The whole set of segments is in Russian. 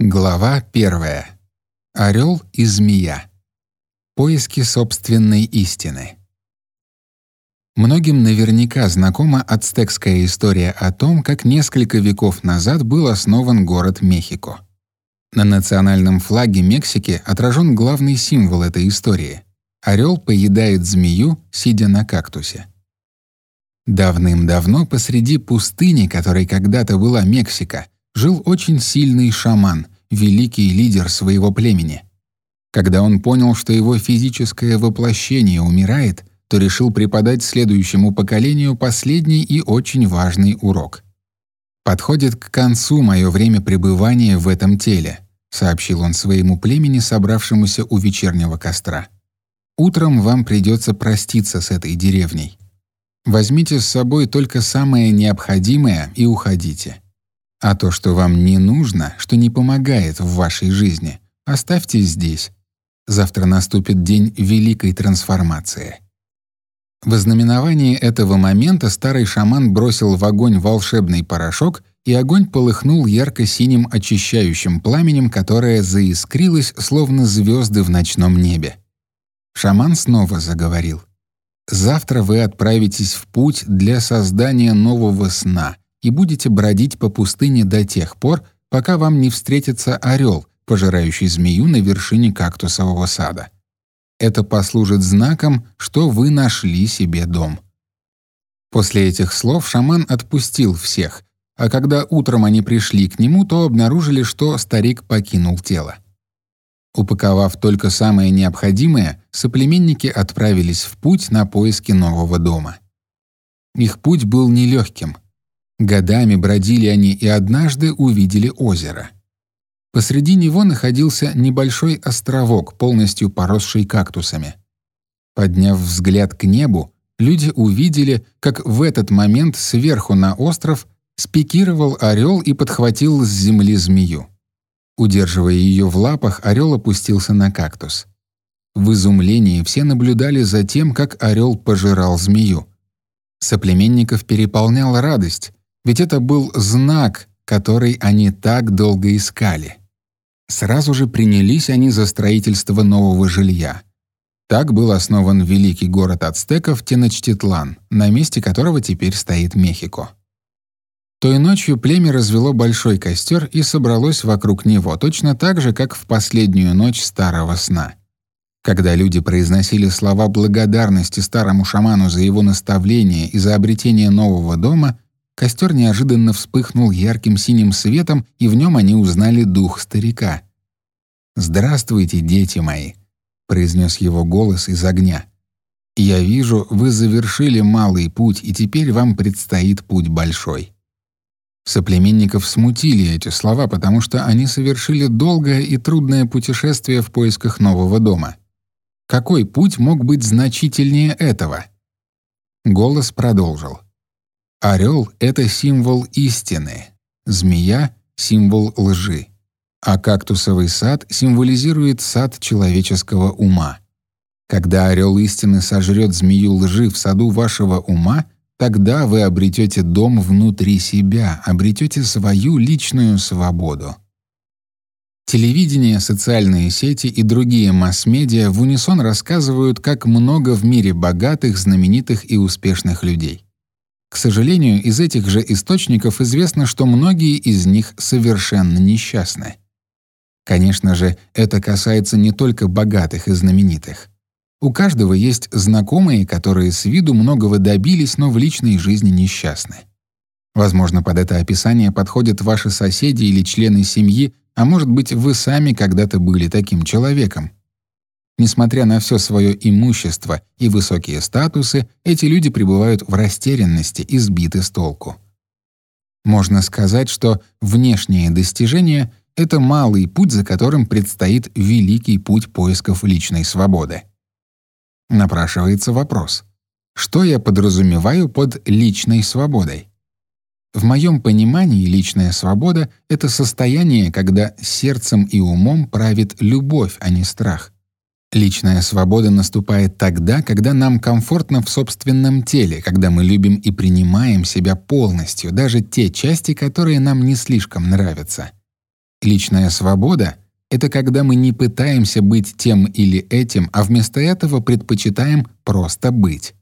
Глава 1. Орел и змея. Поиски собственной истины. Многим наверняка знакома ацтекская история о том, как несколько веков назад был основан город Мехико. На национальном флаге Мексики отражен главный символ этой истории — орел поедает змею, сидя на кактусе. Давным-давно посреди пустыни, которой когда-то была Мексика, жил очень сильный шаман, великий лидер своего племени. Когда он понял, что его физическое воплощение умирает, то решил преподать следующему поколению последний и очень важный урок. «Подходит к концу мое время пребывания в этом теле», — сообщил он своему племени, собравшемуся у вечернего костра. «Утром вам придется проститься с этой деревней. Возьмите с собой только самое необходимое и уходите. А то, что вам не нужно, что не помогает в вашей жизни, оставьте здесь. Завтра наступит день великой трансформации». В ознаменовании этого момента старый шаман бросил в огонь волшебный порошок, и огонь полыхнул ярко-синим очищающим пламенем, которое заискрилось, словно звезды в ночном небе. Шаман снова заговорил. «Завтра вы отправитесь в путь для создания нового сна и будете бродить по пустыне до тех пор, пока вам не встретится орел, пожирающий змею на вершине кактусового сада. Это послужит знаком, что вы нашли себе дом». После этих слов шаман отпустил всех, а когда утром они пришли к нему, то обнаружили, что старик покинул тело. Упаковав только самое необходимое, соплеменники отправились в путь на поиски нового дома. Их путь был нелегким. Годами бродили они и однажды увидели озеро. Посреди него находился небольшой островок, полностью поросший кактусами. Подняв взгляд к небу, люди увидели, как в этот момент сверху на остров спикировал орел и подхватил с земли змею. Удерживая ее в лапах, орел опустился на кактус. В изумлении все наблюдали за тем, как орел пожирал змею. Соплеменников переполняла радость, ведь это был знак, который они так долго искали. Сразу же принялись они за строительство нового жилья. Так был основан великий город ацтеков Теночтитлан, на месте которого теперь стоит Мехико. Той ночью племя развело большой костер и собралось вокруг него, точно так же, как в последнюю ночь старого сна. Когда люди произносили слова благодарности старому шаману за его наставление и за обретение нового дома, костер неожиданно вспыхнул ярким синим светом, и в нем они узнали дух старика. «Здравствуйте, дети мои», — произнес его голос из огня. «Я вижу, вы завершили малый путь, и теперь вам предстоит путь большой». Соплеменников смутили эти слова, потому что они совершили долгое и трудное путешествие в поисках нового дома. Какой путь мог быть значительнее этого? Голос продолжил. Орел — это символ истины, змея — символ лжи, а кактусовый сад символизирует сад человеческого ума. Когда орел истины сожрет змею лжи в саду вашего ума, тогда вы обретете дом внутри себя, обретете свою личную свободу. Телевидение, социальные сети и другие масс-медиа в унисон рассказывают, как много в мире богатых, знаменитых и успешных людей. К сожалению, из этих же источников известно, что многие из них совершенно несчастны. Конечно же, это касается не только богатых и знаменитых. У каждого есть знакомые, которые с виду многого добились, но в личной жизни несчастны. Возможно, под это описание подходят ваши соседи или члены семьи, а может быть, вы сами когда-то были таким человеком. Несмотря на все свое имущество и высокие статусы, эти люди пребывают в растерянности и сбиты с толку. Можно сказать, что внешние достижения — это малый путь, за которым предстоит великий путь поисков личной свободы. Напрашивается вопрос: что я подразумеваю под личной свободой? В моем понимании личная свобода — это состояние, когда сердцем и умом правит любовь, а не страх. Личная свобода наступает тогда, когда нам комфортно в собственном теле, когда мы любим и принимаем себя полностью, даже те части, которые нам не слишком нравятся. Личная свобода — это когда мы не пытаемся быть тем или этим, а вместо этого предпочитаем просто быть.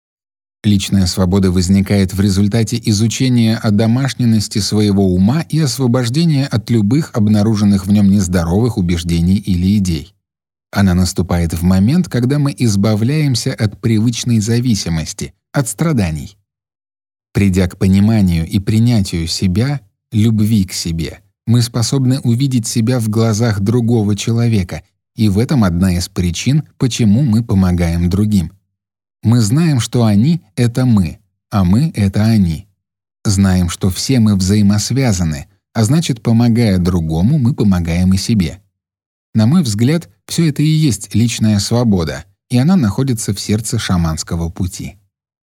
Личная свобода возникает в результате изучения одомашненности своего ума и освобождения от любых обнаруженных в нем нездоровых убеждений или идей. Она наступает в момент, когда мы избавляемся от привычной зависимости, от страданий. Придя к пониманию и принятию себя, любви к себе, мы способны увидеть себя в глазах другого человека, и в этом одна из причин, почему мы помогаем другим. Мы знаем, что они — это мы, а мы — это они. Знаем, что все мы взаимосвязаны, а значит, помогая другому, мы помогаем и себе. На мой взгляд, все это и есть личная свобода, и она находится в сердце шаманского пути.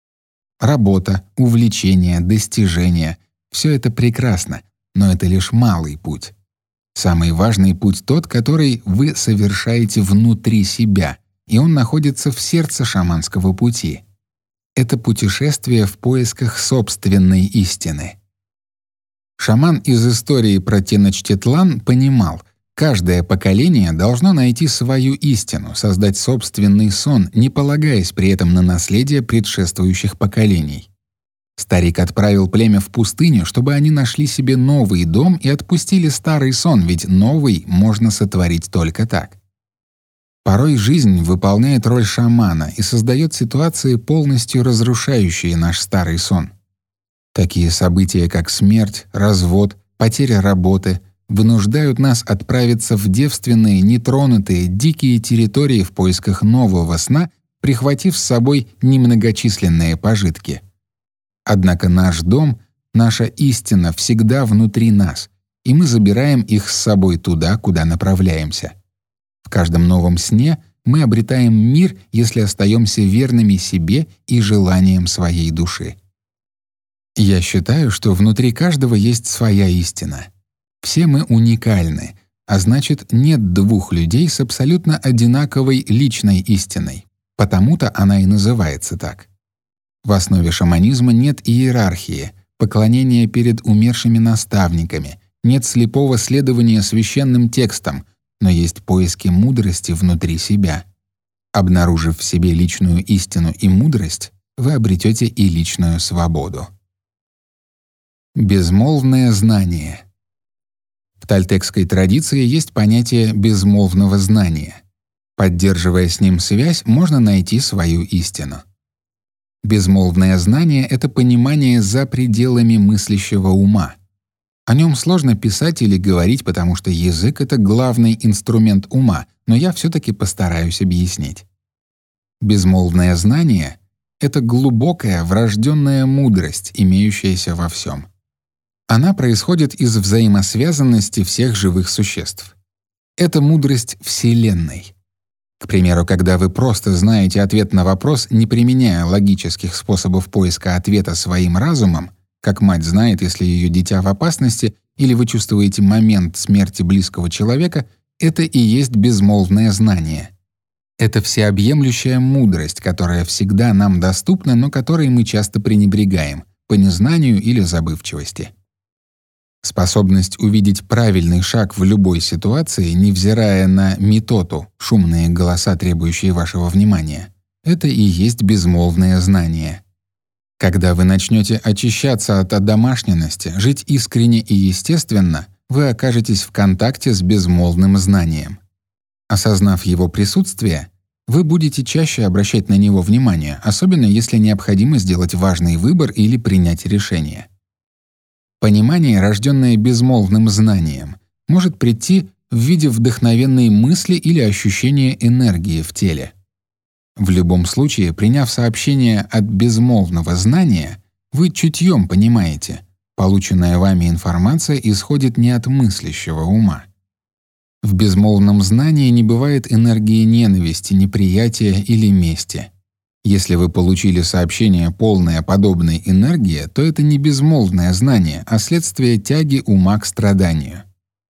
Работа, увлечения, достижения — все это прекрасно, но это лишь малый путь. Самый важный путь тот, который вы совершаете внутри себя, и он находится в сердце шаманского пути. Это путешествие в поисках собственной истины. Шаман из истории про Теночтитлан понимал, каждое поколение должно найти свою истину, создать собственный сон, не полагаясь при этом на наследие предшествующих поколений. Старик отправил племя в пустыню, чтобы они нашли себе новый дом и отпустили старый сон, ведь новый можно сотворить только так. Порой жизнь выполняет роль шамана и создает ситуации, полностью разрушающие наш старый сон. Такие события, как смерть, развод, потеря работы, вынуждают нас отправиться в девственные, нетронутые, дикие территории в поисках нового сна, прихватив с собой немногочисленные пожитки. Однако наш дом, наша истина всегда внутри нас, и мы забираем их с собой туда, куда направляемся. В каждом новом сне мы обретаем мир, если остаемся верными себе и желаниям своей души. Я считаю, что внутри каждого есть своя истина. Все мы уникальны, а значит, нет двух людей с абсолютно одинаковой личной истиной. Потому-то она и называется так. В основе шаманизма нет иерархии, поклонения перед умершими наставниками, нет слепого следования священным текстам, но есть поиски мудрости внутри себя. Обнаружив в себе личную истину и мудрость, вы обретете и личную свободу. Безмолвное знание. В тольтекской традиции есть понятие безмолвного знания. Поддерживая с ним связь, можно найти свою истину. Безмолвное знание — это понимание за пределами мыслящего ума. О нем сложно писать или говорить, потому что язык — это главный инструмент ума, но я все-таки постараюсь объяснить. Безмолвное знание — это глубокая врожденная мудрость, имеющаяся во всем. Она происходит из взаимосвязанности всех живых существ. Это мудрость Вселенной. К примеру, когда вы просто знаете ответ на вопрос, не применяя логических способов поиска ответа своим разумом, как мать знает, если ее дитя в опасности, или вы чувствуете момент смерти близкого человека, это и есть безмолвное знание. Это всеобъемлющая мудрость, которая всегда нам доступна, но которой мы часто пренебрегаем по незнанию или забывчивости. Способность увидеть правильный шаг в любой ситуации, невзирая на митоту, шумные голоса, требующие вашего внимания, это и есть безмолвное знание. Когда вы начнете очищаться от одомашненности, жить искренне и естественно, вы окажетесь в контакте с безмолвным знанием. Осознав его присутствие, вы будете чаще обращать на него внимание, особенно если необходимо сделать важный выбор или принять решение. Понимание, рожденное безмолвным знанием, может прийти в виде вдохновенной мысли или ощущения энергии в теле. В любом случае, приняв сообщение от безмолвного знания, вы чутьем понимаете, полученная вами информация исходит не от мыслящего ума. В безмолвном знании не бывает энергии ненависти, неприятия или мести. Если вы получили сообщение, полное подобной энергии, то это не безмолвное знание, а следствие тяги ума к страданию.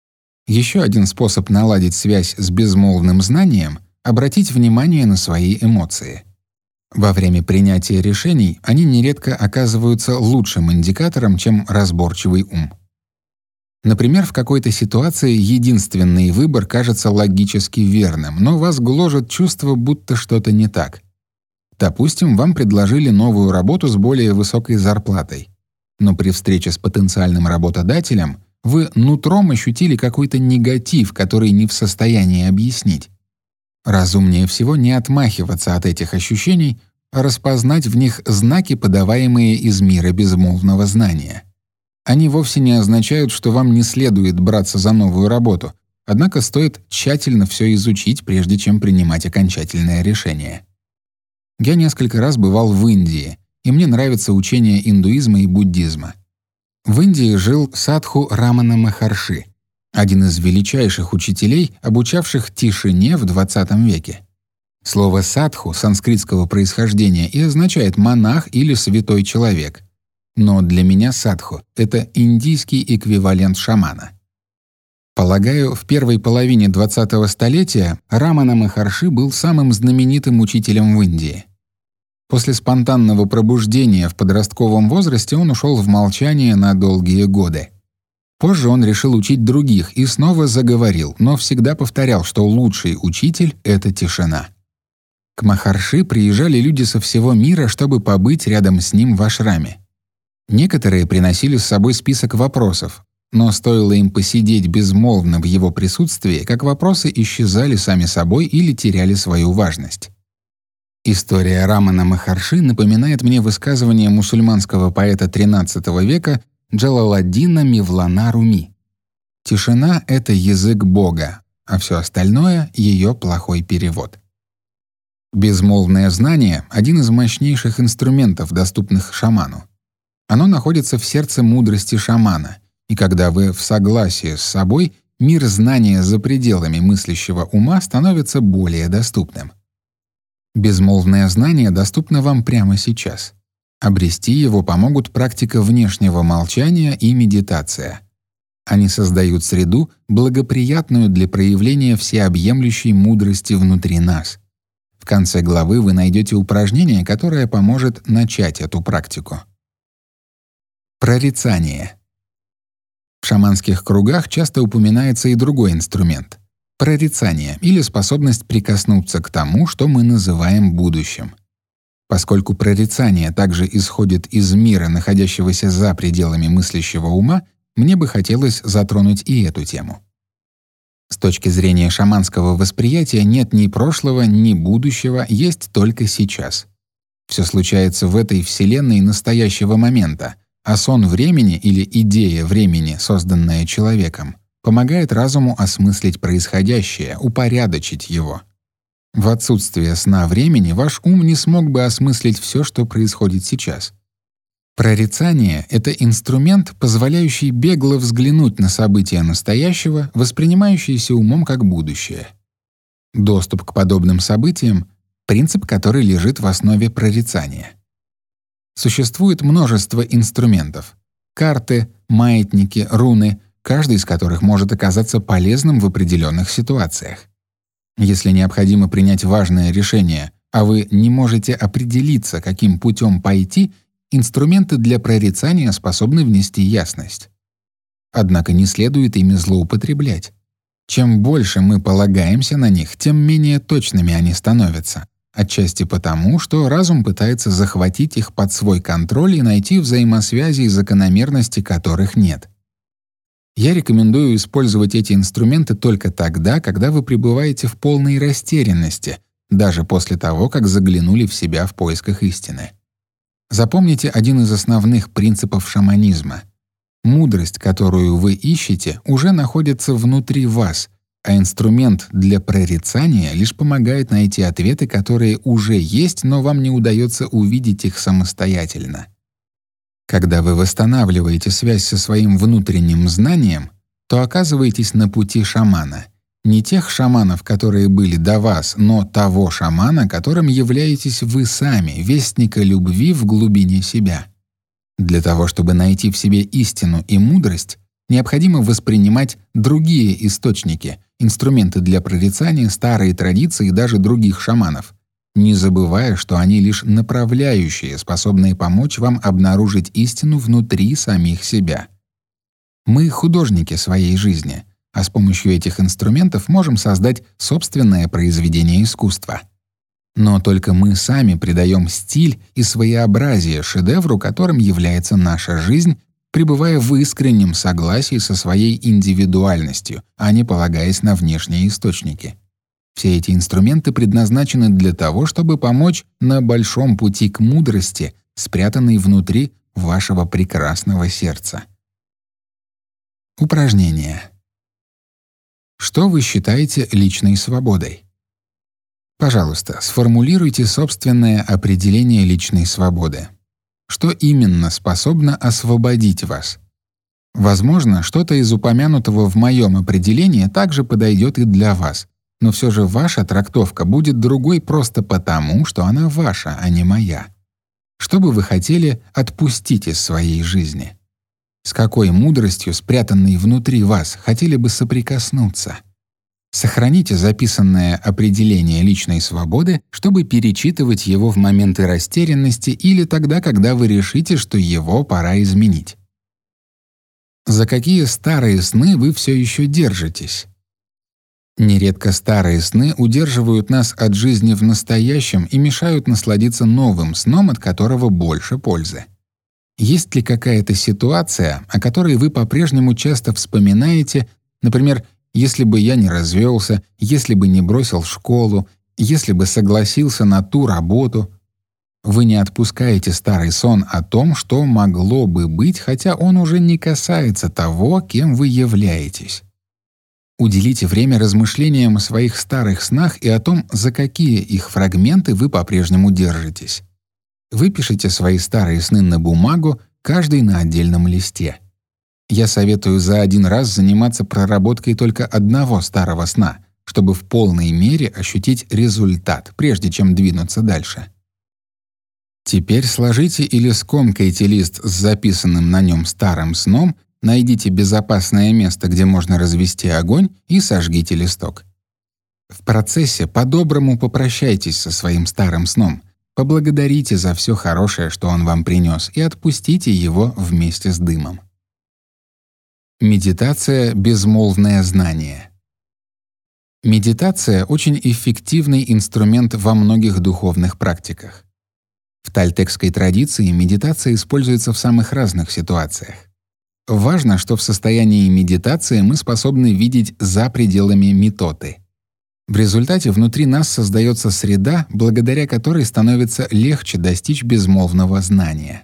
Еще один способ наладить связь с безмолвным знанием — обратить внимание на свои эмоции. Во время принятия решений они нередко оказываются лучшим индикатором, чем разборчивый ум. Например, в какой-то ситуации единственный выбор кажется логически верным, но вас гложет чувство, будто что-то не так. Допустим, вам предложили новую работу с более высокой зарплатой. Но при встрече с потенциальным работодателем вы нутром ощутили какой-то негатив, который не в состоянии объяснить. Разумнее всего не отмахиваться от этих ощущений, а распознать в них знаки, подаваемые из мира безмолвного знания. Они вовсе не означают, что вам не следует браться за новую работу, однако стоит тщательно все изучить, прежде чем принимать окончательное решение. Я несколько раз бывал в Индии, и мне нравится учение индуизма и буддизма. В Индии жил садху Рамана Махарши, один из величайших учителей, обучавших тишине в XX веке. Слово «садху» санскритского происхождения и означает «монах» или «святой человек». Но для меня садху — это индийский эквивалент шамана. Полагаю, в первой половине 20-го столетия Рамана Махарши был самым знаменитым учителем в Индии. После спонтанного пробуждения в подростковом возрасте он ушел в молчание на долгие годы. Позже он решил учить других и снова заговорил, но всегда повторял, что лучший учитель — это тишина. К Махарши приезжали люди со всего мира, чтобы побыть рядом с ним в ашраме. Некоторые приносили с собой список вопросов, но стоило им посидеть безмолвно в его присутствии, как вопросы исчезали сами собой или теряли свою важность. История Рамана Махарши напоминает мне высказывание мусульманского поэта XIII века Джалаладдина Мевлана Руми. «Тишина — это язык Бога, а все остальное — ее плохой перевод». Безмолвное знание — один из мощнейших инструментов, доступных шаману. Оно находится в сердце мудрости шамана, и когда вы в согласии с собой, мир знания за пределами мыслящего ума становится более доступным. Безмолвное знание доступно вам прямо сейчас. Обрести его помогут практика внешнего молчания и медитация. Они создают среду, благоприятную для проявления всеобъемлющей мудрости внутри нас. В конце главы вы найдете упражнение, которое поможет начать эту практику. Прорицание. В шаманских кругах часто упоминается и другой инструмент — прорицание или способность прикоснуться к тому, что мы называем будущим. Поскольку прорицание также исходит из мира, находящегося за пределами мыслящего ума, мне бы хотелось затронуть и эту тему. С точки зрения шаманского восприятия нет ни прошлого, ни будущего, есть только сейчас. Все случается в этой вселенной настоящего момента, а сон времени или идея времени, созданная человеком, помогает разуму осмыслить происходящее, упорядочить его. В отсутствие сна времени ваш ум не смог бы осмыслить все, что происходит сейчас. Прорицание — это инструмент, позволяющий бегло взглянуть на события настоящего, воспринимающиеся умом как будущее. Доступ к подобным событиям — принцип, который лежит в основе прорицания. Существует множество инструментов — карты, маятники, руны, каждый из которых может оказаться полезным в определенных ситуациях. Если необходимо принять важное решение, а вы не можете определиться, каким путем пойти, инструменты для прорицания способны внести ясность. Однако не следует ими злоупотреблять. Чем больше мы полагаемся на них, тем менее точными они становятся. Отчасти потому, что разум пытается захватить их под свой контроль и найти взаимосвязи и закономерности, которых нет. Я рекомендую использовать эти инструменты только тогда, когда вы пребываете в полной растерянности, даже после того, как заглянули в себя в поисках истины. Запомните один из основных принципов шаманизма. Мудрость, которую вы ищете, уже находится внутри вас, а инструмент для прорицания лишь помогает найти ответы, которые уже есть, но вам не удается увидеть их самостоятельно. Когда вы восстанавливаете связь со своим внутренним знанием, то оказываетесь на пути шамана. Не тех шаманов, которые были до вас, но того шамана, которым являетесь вы сами, вестника любви в глубине себя. Для того, чтобы найти в себе истину и мудрость, необходимо воспринимать другие источники, инструменты для прорицания, старые традиции и даже других шаманов, не забывая, что они лишь направляющие, способные помочь вам обнаружить истину внутри самих себя. Мы художники своей жизни, а с помощью этих инструментов можем создать собственное произведение искусства. Но только мы сами придаем стиль и своеобразие шедевру, которым является наша жизнь, пребывая в искреннем согласии со своей индивидуальностью, а не полагаясь на внешние источники. Все эти инструменты предназначены для того, чтобы помочь на большом пути к мудрости, спрятанной внутри вашего прекрасного сердца. Упражнение. Что вы считаете личной свободой? Пожалуйста, сформулируйте собственное определение личной свободы. Что именно способно освободить вас? Возможно, что-то из упомянутого в моем определении также подойдет и для вас, но все же ваша трактовка будет другой просто потому, что она ваша, а не моя. Что бы вы хотели отпустить из своей жизни? С какой мудростью, спрятанной внутри вас, хотели бы соприкоснуться? Сохраните записанное определение личной свободы, чтобы перечитывать его в моменты растерянности или тогда, когда вы решите, что его пора изменить. За какие старые сны вы все еще держитесь? Нередко старые сны удерживают нас от жизни в настоящем и мешают насладиться новым сном, от которого больше пользы. Есть ли какая-то ситуация, о которой вы по-прежнему часто вспоминаете, например, если бы я не развелся, если бы не бросил школу, если бы согласился на ту работу? Вы не отпускаете старый сон о том, что могло бы быть, хотя он уже не касается того, кем вы являетесь. Уделите время размышлениям о своих старых снах и о том, за какие их фрагменты вы по-прежнему держитесь. Выпишите свои старые сны на бумагу, каждый на отдельном листе. Я советую за один раз заниматься проработкой только одного старого сна, чтобы в полной мере ощутить результат, прежде чем двинуться дальше. Теперь сложите или скомкайте лист с записанным на нем старым сном, найдите безопасное место, где можно развести огонь, и сожгите листок. В процессе по-доброму попрощайтесь со своим старым сном, поблагодарите за все хорошее, что он вам принес, и отпустите его вместе с дымом. Медитация «Безмолвное знание». Медитация — очень эффективный инструмент во многих духовных практиках. В тольтекской традиции медитация используется в самых разных ситуациях. Важно, что в состоянии медитации мы способны видеть за пределами митоты. В результате внутри нас создается среда, благодаря которой становится легче достичь безмолвного знания.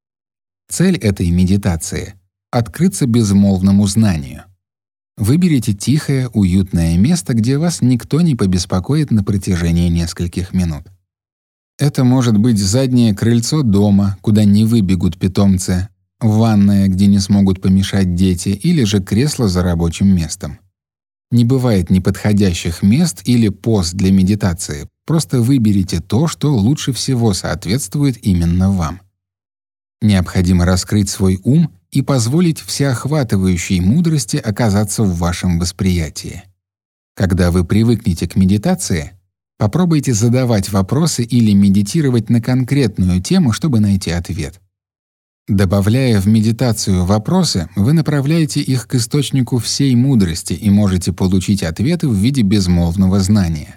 Цель этой медитации — открыться безмолвному знанию. Выберите тихое, уютное место, где вас никто не побеспокоит на протяжении нескольких минут. Это может быть заднее крыльцо дома, куда не выбегут питомцы, ванная, где не смогут помешать дети, или же кресло за рабочим местом. Не бывает неподходящих мест или поз для медитации. Просто выберите то, что лучше всего соответствует именно вам. Необходимо раскрыть свой ум и позволить всеохватывающей мудрости оказаться в вашем восприятии. Когда вы привыкнете к медитации, попробуйте задавать вопросы или медитировать на конкретную тему, чтобы найти ответ. Добавляя в медитацию вопросы, вы направляете их к источнику всей мудрости и можете получить ответы в виде безмолвного знания.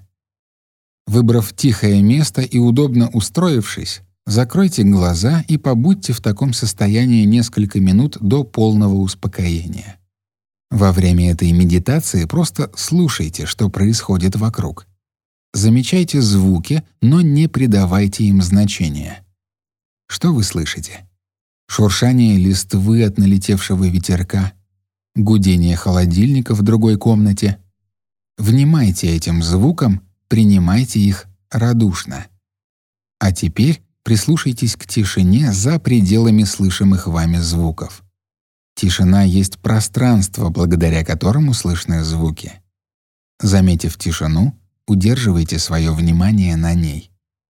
Выбрав тихое место и удобно устроившись, закройте глаза и побудьте в таком состоянии несколько минут до полного успокоения. Во время этой медитации просто слушайте, что происходит вокруг. Замечайте звуки, но не придавайте им значения. Что вы слышите? Шуршание листвы от налетевшего ветерка, гудение холодильника в другой комнате. Внимайте этим звукам, принимайте их радушно. А теперь прислушайтесь к тишине за пределами слышимых вами звуков. Тишина есть пространство, благодаря которому слышны звуки. Заметив тишину, удерживайте свое внимание на ней.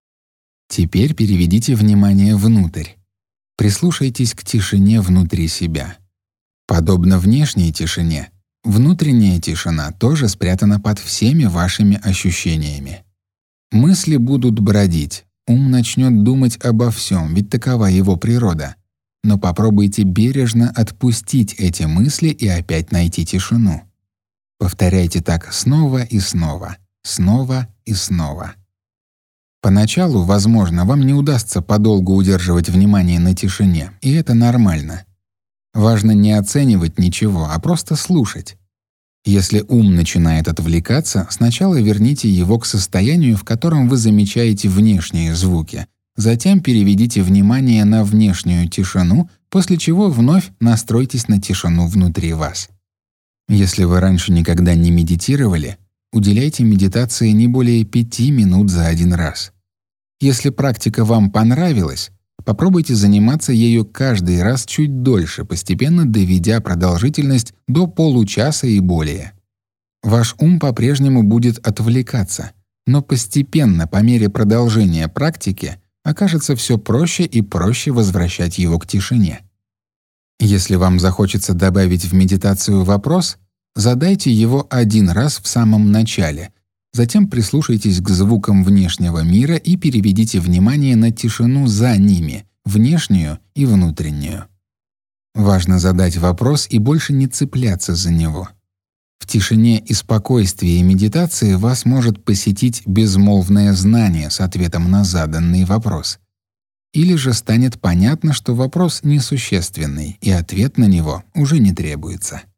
Теперь переведите внимание внутрь. Прислушайтесь к тишине внутри себя. Подобно внешней тишине, внутренняя тишина тоже спрятана под всеми вашими ощущениями. Мысли будут бродить, ум начнет думать обо всем, ведь такова его природа. но попробуйте бережно отпустить эти мысли и опять найти тишину. Повторяйте так снова и снова, снова и снова. Поначалу, возможно, вам не удастся подолгу удерживать внимание на тишине, и это нормально. Важно не оценивать ничего, а просто слушать. Если ум начинает отвлекаться, сначала верните его к состоянию, в котором вы замечаете внешние звуки. Затем переведите внимание на внешнюю тишину, после чего вновь настройтесь на тишину внутри вас. Если вы раньше никогда не медитировали, уделяйте медитации не более 5 минут за один раз. Если практика вам понравилась, попробуйте заниматься ею каждый раз чуть дольше, постепенно доведя продолжительность до получаса и более. Ваш ум по-прежнему будет отвлекаться, но постепенно, по мере продолжения практики, окажется все проще и проще возвращать его к тишине. Если вам захочется добавить в медитацию вопрос, задайте его один раз в самом начале, затем прислушайтесь к звукам внешнего мира и переведите внимание на тишину за ними, внешнюю и внутреннюю. Важно задать вопрос и больше не цепляться за него. В тишине и спокойствии медитации вас может посетить безмолвное знание с ответом на заданный вопрос. Или же станет понятно, что вопрос несущественный, и ответ на него уже не требуется.